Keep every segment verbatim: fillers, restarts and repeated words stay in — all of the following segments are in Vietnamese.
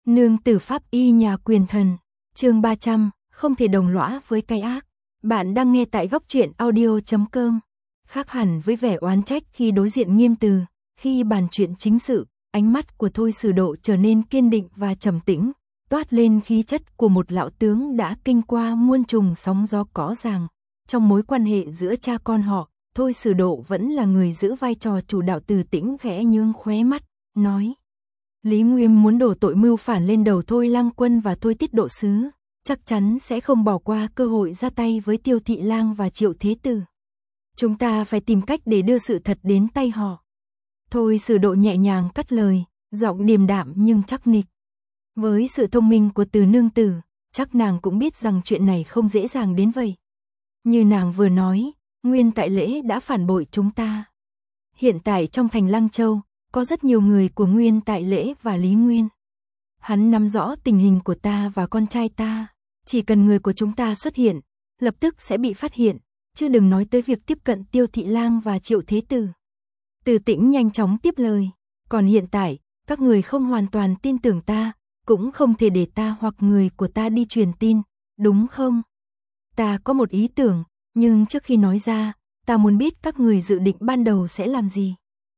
Nương tử pháp y nhà quyền thần, chương ba trăm, không thể đồng lõa với cái ác. Bạn đang nghe tại góc truyện audio chấm com. Khác hẳn với vẻ oán trách khi đối diện Nghiêm Từ, khi bàn chuyện chính sự, ánh mắt của Thôi Sử Độ trở nên kiên định và trầm tĩnh, toát lên khí chất của một lão tướng đã kinh qua muôn trùng sóng gió có ràng. Trong mối quan hệ giữa cha con họ, Thôi Sử Độ vẫn là người giữ vai trò chủ đạo. Từ Tĩnh khẽ nhướng khóe mắt, nói: Lý Nguyên muốn đổ tội mưu phản lên đầu Thôi Lang Quân và Thôi Tiết Độ Sứ, chắc chắn sẽ không bỏ qua cơ hội ra tay với Tiêu Thị Lang và Triệu Thế Tử. Chúng ta phải tìm cách để đưa sự thật đến tay họ. Thôi Sử Độ nhẹ nhàng cắt lời, giọng điềm đạm nhưng chắc nịch. Với sự thông minh của Từ nương tử, chắc nàng cũng biết rằng chuyện này không dễ dàng đến vậy. Như nàng vừa nói, Nguyên Tại Lễ đã phản bội chúng ta. Hiện tại trong thành Lăng Châu, có rất nhiều người của Nguyên Tại Lễ và Lý Nguyên. Hắn nắm rõ tình hình của ta và con trai ta. Chỉ cần người của chúng ta xuất hiện, lập tức sẽ bị phát hiện, chứ đừng nói tới việc tiếp cận Tiêu Thị Lang và Triệu Thế Tử. Từ Tĩnh nhanh chóng tiếp lời. Còn hiện tại, các người không hoàn toàn tin tưởng ta, cũng không thể để ta hoặc người của ta đi truyền tin, đúng không? Ta có một ý tưởng, nhưng trước khi nói ra, ta muốn biết các người dự định ban đầu sẽ làm gì.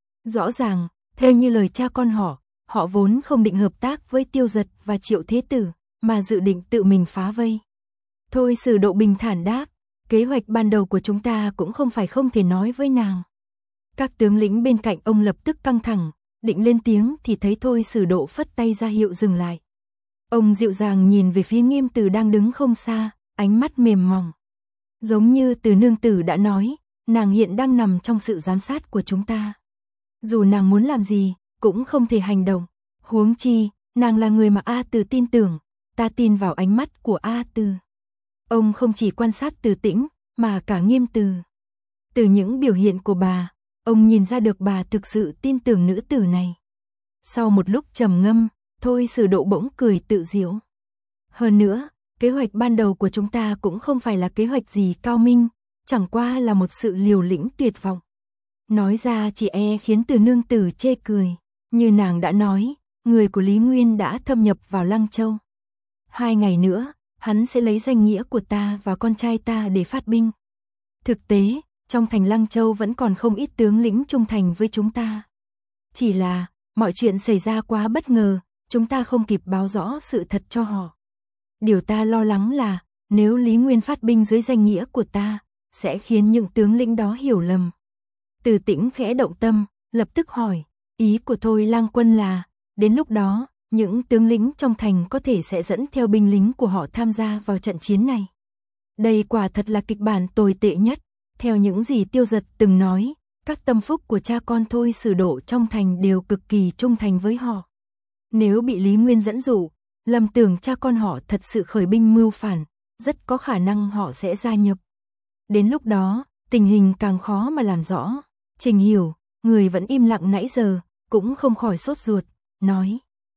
Rõ ràng, theo như lời cha con họ, họ vốn không định hợp tác với Tiêu Dật và Triệu Thế Tử, mà dự định tự mình phá vây. Thôi Sử Độ bình thản đáp, kế hoạch ban đầu của chúng ta cũng không phải không thể nói với nàng. Các tướng lĩnh bên cạnh ông lập tức căng thẳng, định lên tiếng thì thấy Thôi Sử Độ phất tay ra hiệu dừng lại. Ông dịu dàng nhìn về phía Nghiêm Từ đang đứng không xa, ánh mắt mềm mỏng. Giống như Từ nương tử đã nói, nàng hiện đang nằm trong sự giám sát của chúng ta. Dù nàng muốn làm gì, cũng không thể hành động. Huống chi, nàng là người mà A Từ tin tưởng, ta tin vào ánh mắt của A Từ. Ông không chỉ quan sát Từ Tĩnh, mà cả Nghiêm Từ. Từ những biểu hiện của bà, ông nhìn ra được bà thực sự tin tưởng nữ tử này. Sau một lúc trầm ngâm, Thôi Sử Độ bỗng cười tự giễu. Hơn nữa, kế hoạch ban đầu của chúng ta cũng không phải là kế hoạch gì cao minh, chẳng qua là một sự liều lĩnh tuyệt vọng. Nói ra chỉ e khiến Từ nương tử chê cười. Như nàng đã nói, người của Lý Nguyên đã thâm nhập vào Lăng Châu. Hai ngày nữa, hắn sẽ lấy danh nghĩa của ta và con trai ta để phát binh. Thực tế, trong thành Lăng Châu vẫn còn không ít tướng lĩnh trung thành với chúng ta. Chỉ là, mọi chuyện xảy ra quá bất ngờ, chúng ta không kịp báo rõ sự thật cho họ. Điều ta lo lắng là, nếu Lý Nguyên phát binh dưới danh nghĩa của ta, sẽ khiến những tướng lĩnh đó hiểu lầm. Từ Tĩnh khẽ động tâm, lập tức hỏi, ý của Thôi Lang Quân là, đến lúc đó, những tướng lĩnh trong thành có thể sẽ dẫn theo binh lính của họ tham gia vào trận chiến này. Đây quả thật là kịch bản tồi tệ nhất. Theo những gì Tiêu Dật từng nói, các tâm phúc của cha con Thôi Sử Độ trong thành đều cực kỳ trung thành với họ. Nếu bị Lý Nguyên dẫn dụ, lầm tưởng cha con họ thật sự khởi binh mưu phản, rất có khả năng họ sẽ gia nhập. Đến lúc đó, tình hình càng khó mà làm rõ. Trình Hiểu, người vẫn im lặng nãy giờ, cũng không khỏi sốt ruột, nói.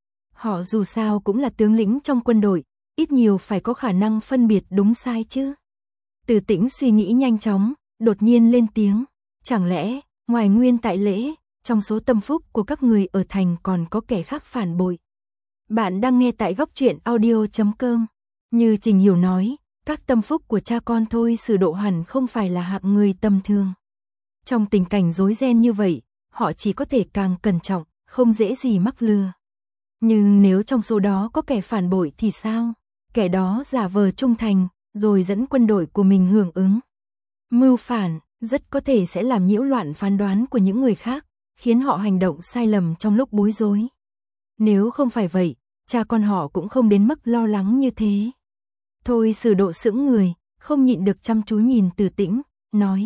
Họ dù sao cũng là tướng lĩnh trong quân đội, ít nhiều phải có khả năng phân biệt đúng sai chứ. Từ Tĩnh suy nghĩ nhanh chóng, đột nhiên lên tiếng. Chẳng lẽ, ngoài Nguyên Tại Lễ, trong số tâm phúc của các người ở thành còn có kẻ khác phản bội? Bạn đang nghe tại góc truyện audio chấm com. Như Trình Hiểu nói, các tâm phúc của cha con Thôi Sử Độ hẳn không phải là hạng người tầm thường. Trong tình cảnh rối ren như vậy, họ chỉ có thể càng cẩn trọng, không dễ gì mắc lừa. Nhưng nếu trong số đó có kẻ phản bội thì sao? Kẻ đó giả vờ trung thành, rồi dẫn quân đội của mình hưởng ứng. Mưu phản, rất có thể sẽ làm nhiễu loạn phán đoán của những người khác, khiến họ hành động sai lầm trong lúc bối rối. Nếu không phải vậy, cha con họ cũng không đến mức lo lắng như thế. Thôi Sử Độ sững người, không nhịn được chăm chú nhìn Từ Tĩnh, nói.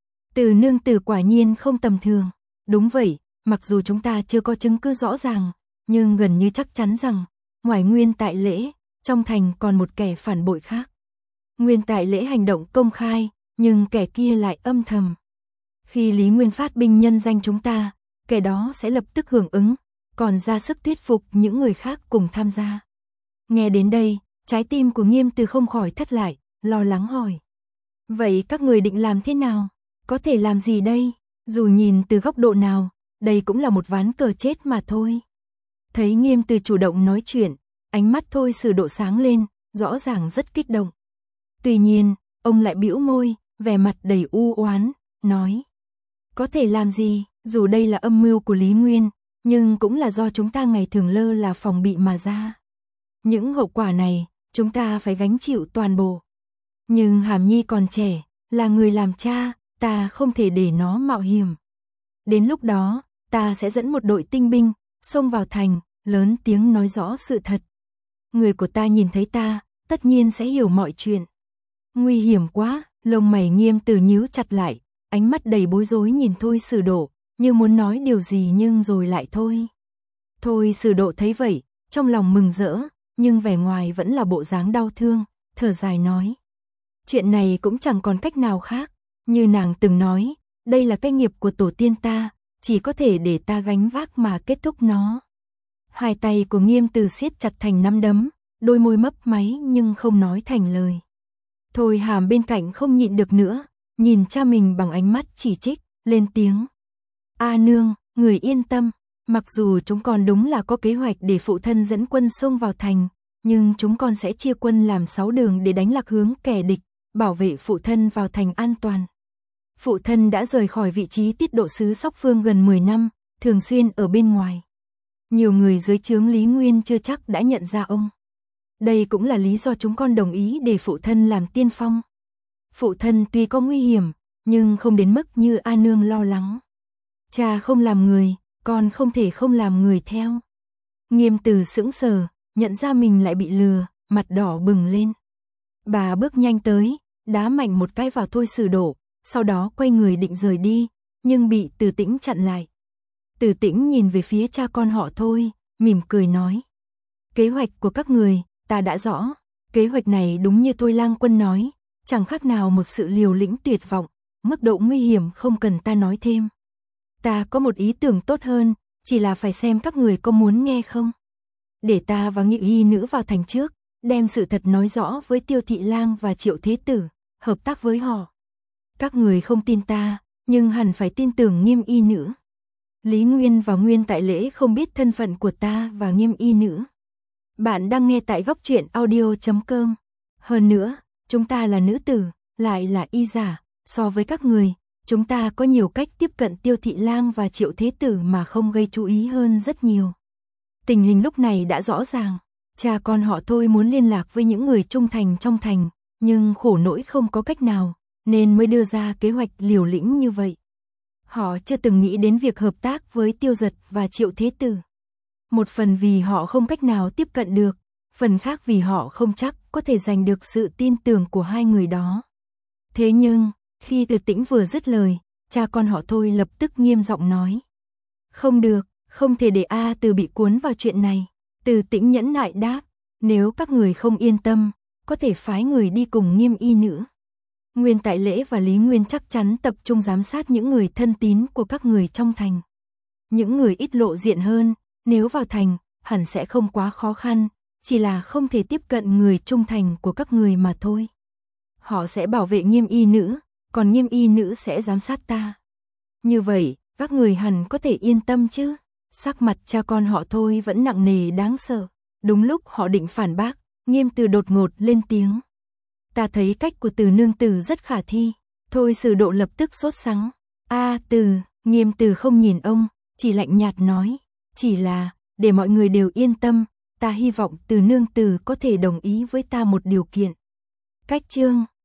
Từ nương tử quả nhiên không tầm thường. Đúng vậy, mặc dù chúng ta chưa có chứng cứ rõ ràng, nhưng gần như chắc chắn rằng, ngoài Nguyên Tại Lễ, trong thành còn một kẻ phản bội khác. Nguyên Tại Lễ hành động công khai, nhưng kẻ kia lại âm thầm. Khi Lý Nguyên phát binh nhân danh chúng ta, kẻ đó sẽ lập tức hưởng ứng, còn ra sức thuyết phục những người khác cùng tham gia. Nghe đến đây, trái tim của Nghiêm Từ không khỏi thắt lại, lo lắng hỏi. Vậy các người định làm thế nào? Có thể làm gì đây? Dù nhìn từ góc độ nào, đây cũng là một ván cờ chết mà thôi. Thấy Nghiêm Từ chủ động nói chuyện, ánh mắt Thôi Sử Độ sáng lên, rõ ràng rất kích động. Tuy nhiên, ông lại bĩu môi, vẻ mặt đầy u oán, nói. Có thể làm gì, dù đây là âm mưu của Lý Nguyên, nhưng cũng là do chúng ta ngày thường lơ là phòng bị mà ra. Những hậu quả này, chúng ta phải gánh chịu toàn bộ. Nhưng Hàm Nhi còn trẻ, là người làm cha, ta không thể để nó mạo hiểm. Đến lúc đó, ta sẽ dẫn một đội tinh binh, xông vào thành, lớn tiếng nói rõ sự thật. Người của ta nhìn thấy ta, tất nhiên sẽ hiểu mọi chuyện. Nguy hiểm quá, lông mày Nghiêm Từ nhíu chặt lại, ánh mắt đầy bối rối nhìn Thôi Sử Độ, như muốn nói điều gì nhưng rồi lại thôi. Thôi Sử Độ thấy vậy, trong lòng mừng rỡ, nhưng vẻ ngoài vẫn là bộ dáng đau thương, thở dài nói. Chuyện này cũng chẳng còn cách nào khác, như nàng từng nói, đây là cái nghiệp của tổ tiên ta, chỉ có thể để ta gánh vác mà kết thúc nó. Hai tay của Nghiêm Từ siết chặt thành nắm đấm, đôi môi mấp máy nhưng không nói thành lời. Thôi Hàm bên cạnh không nhịn được nữa, nhìn cha mình bằng ánh mắt chỉ trích, lên tiếng. A nương, người yên tâm, mặc dù chúng con đúng là có kế hoạch để phụ thân dẫn quân xông vào thành, nhưng chúng con sẽ chia quân làm sáu đường để đánh lạc hướng kẻ địch, bảo vệ phụ thân vào thành an toàn. Phụ thân đã rời khỏi vị trí tiết độ sứ Sóc Phương gần mười năm, thường xuyên ở bên ngoài. Nhiều người dưới trướng Lý Nguyên chưa chắc đã nhận ra ông. Đây cũng là lý do chúng con đồng ý để phụ thân làm tiên phong. Phụ thân tuy có nguy hiểm, nhưng không đến mức như A nương lo lắng. Cha không làm người, con không thể không làm người theo. Nghiêm Từ sững sờ, nhận ra mình lại bị lừa, mặt đỏ bừng lên. Bà bước nhanh tới, đá mạnh một cái vào Thôi Sử Độ, sau đó quay người định rời đi, nhưng bị Từ Tĩnh chặn lại. Từ Tĩnh nhìn về phía cha con họ Thôi, mỉm cười nói. Kế hoạch của các người, ta đã rõ. Kế hoạch này đúng như Thôi Lang Quân nói, chẳng khác nào một sự liều lĩnh tuyệt vọng, mức độ nguy hiểm không cần ta nói thêm. Ta có một ý tưởng tốt hơn, chỉ là phải xem các người có muốn nghe không. Để ta và Nghị Y nữ vào thành trước, đem sự thật nói rõ với Tiêu Thị Lang và Triệu Thế Tử, hợp tác với họ. Các người không tin ta, nhưng hẳn phải tin tưởng Nghiêm Y nữ. Lý Nguyên và Nguyên Tại Lễ không biết thân phận của ta và Nghiêm Y nữ. Bạn đang nghe tại góc truyện audio chấm com. Hơn nữa, chúng ta là nữ tử, lại là y giả, so với các người, chúng ta có nhiều cách tiếp cận Tiêu Thị Lang và Triệu Thế Tử mà không gây chú ý hơn rất nhiều. Tình hình lúc này đã rõ ràng, cha con họ Thôi muốn liên lạc với những người trung thành trong thành, nhưng khổ nỗi không có cách nào, nên mới đưa ra kế hoạch liều lĩnh như vậy. Họ chưa từng nghĩ đến việc hợp tác với Tiêu Dật và Triệu Thế Tử. Một phần vì họ không cách nào tiếp cận được, phần khác vì họ không chắc có thể giành được sự tin tưởng của hai người đó. Thế nhưng, khi Từ Tĩnh vừa dứt lời, cha con họ Thôi lập tức nghiêm giọng nói. Không được, không thể để A Từ bị cuốn vào chuyện này. Từ Tĩnh nhẫn nại đáp, nếu các người không yên tâm, có thể phái người đi cùng Nghiêm Y nữ. Nguyên Tại Lễ và Lý Nguyên chắc chắn tập trung giám sát những người thân tín của các người trong thành. Những người ít lộ diện hơn, nếu vào thành, hẳn sẽ không quá khó khăn, chỉ là không thể tiếp cận người trung thành của các người mà thôi. Họ sẽ bảo vệ Nghiêm Y nữ, còn Nghiêm Y nữ sẽ giám sát ta. Như vậy, các người hẳn có thể yên tâm chứ. Sắc mặt cha con họ Thôi vẫn nặng nề đáng sợ. Đúng lúc họ định phản bác, Nghiêm Từ đột ngột lên tiếng. Ta thấy cách của Từ nương tử rất khả thi. Thôi Sử Độ lập tức sốt sắng. A Từ, Nghiêm Từ không nhìn ông, chỉ lạnh nhạt nói. Chỉ là, để mọi người đều yên tâm, ta hy vọng Từ nương tử có thể đồng ý với ta một điều kiện. Cách chương